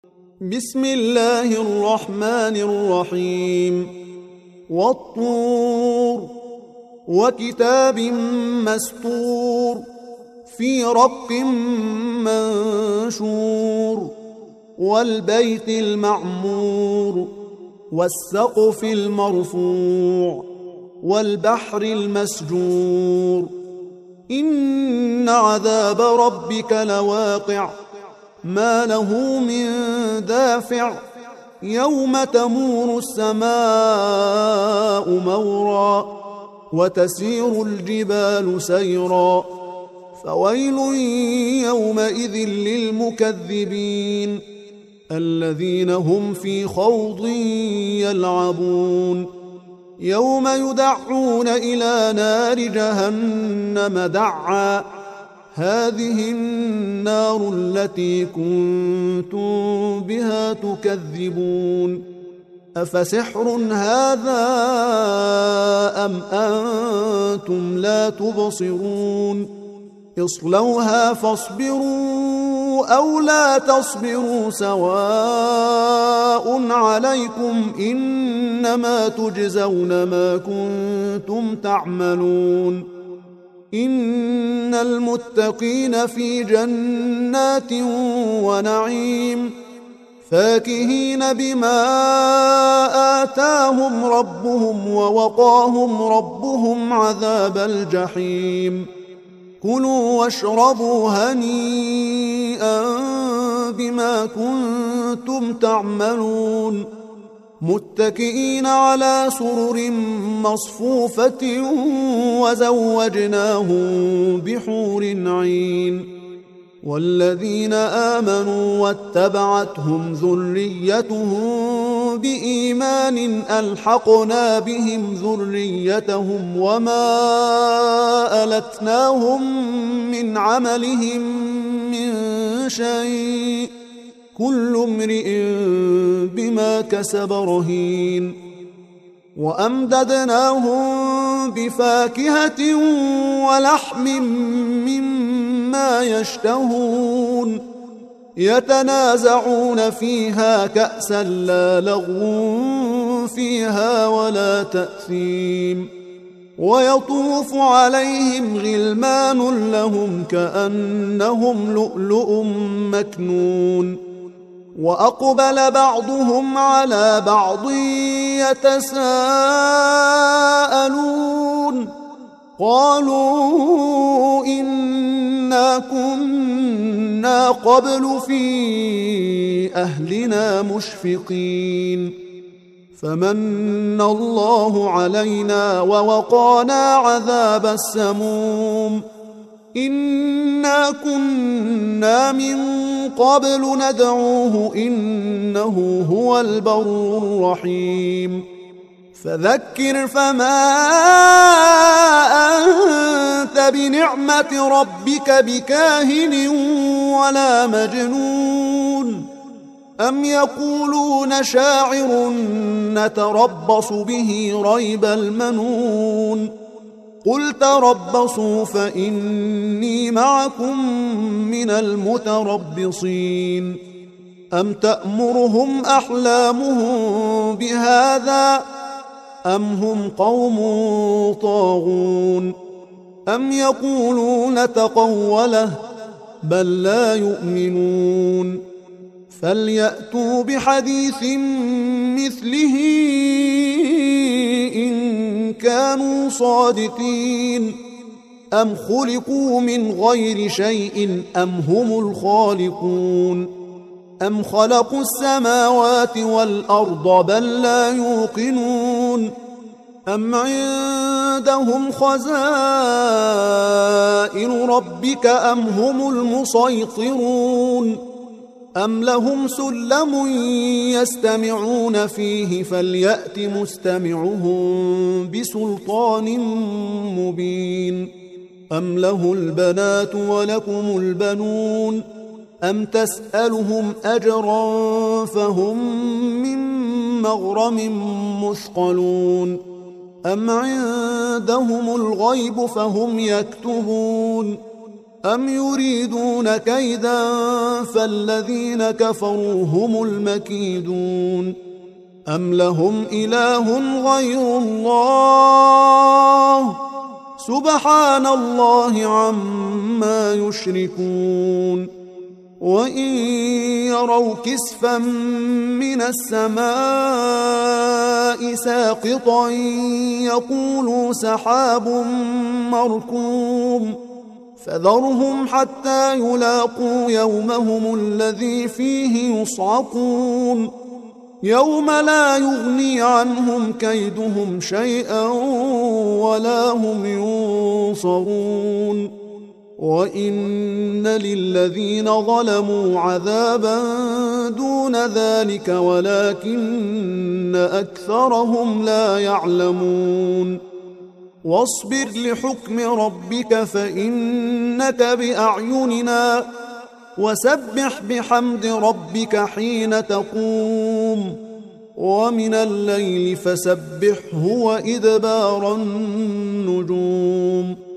بسم الله الرحمن الرحيم. والطور وكتاب مسطور في رق منشور والبيت المعمور والسقف المرفوع والبحر المسجور إن عذاب ربك لواقع ما له من دافع يوم تمور السماء مورا وتسير الجبال سيرا فويل يومئذ للمكذبين الذين هم في خوض يلعبون يوم يدعون إلى نار جهنم دعا هذه النار التي كنتم بها تكذبون أفسحر هذا أم أنتم لا تبصرون اصلوها فاصبروا أو لا تصبروا سواء عليكم إنما تجزون ما كنتم تعملون إن المتقين في جنات ونعيم فاكهين بما آتاهم ربهم ووقاهم ربهم عذاب الجحيم كلوا واشربوا هنيئا بما كنتم تعملون متكئين على سرر مصفوفة وزوجناهم بحور عين والذين آمنوا واتبعتهم ذريتهم بإيمان ألحقنا بهم ذريتهم وما ألتناهم من عملهم من شيء كل امرئ بما كسب رهين وأمددناهم بفاكهة ولحم مما يشتهون يتنازعون فيها كأسا لا لغو فيها ولا تأثيم ويطوف عليهم غلمان لهم كأنهم لؤلؤ مكنون وأقبل بعضهم على بعض يتساءلون قالوا إنا كنا قبل في أهلنا مشفقين فمن الله علينا ووقانا عذاب السموم إنا كنا من قبل ندعوه إنه هو البر الرحيم فذكر فما أنت بنعمة ربك بكاهن ولا مجنون أم يقولون شاعر نتربص به ريب المنون قل تربصوا فإني معكم من المتربصين أم تأمرهم أحلامهم بهذا أم هم قوم طاغون أم يقولون تقوله بل لا يؤمنون فليأتوا بحديث مثله إن كانوا صادقين أم خلقوا من غير شيء أم هم الخالقون أم خلقوا السماوات والأرض بل لا يوقنون أم عندهم خزائن ربك أم هم المسيطرون أم لهم سلم يستمعون فيه فليأت مستمعهم بسلطان مبين أم له البنات ولكم البنون أم تسألهم أجرا فهم من مغرم مثقلون أم عندهم الغيب فهم يكتبون أم يريدون كيدا فالذين كفروا هم المكيدون أم لهم إله غير الله سبحان الله عما يشركون وإن يروا كسفا من السماء ساقطا يقولوا سحاب مركوم فذرهم حتى يلاقوا يومهم الذي فيه يصعقون يوم لا يغني عنهم كيدهم شيئا ولا هم ينصرون وإن للذين ظلموا عذابا دون ذلك ولكن أكثرهم لا يعلمون واصبر لحكم ربك فإنك بأعيننا وسبح بحمد ربك حين تقوم ومن الليل فسبحه وإدبار النجوم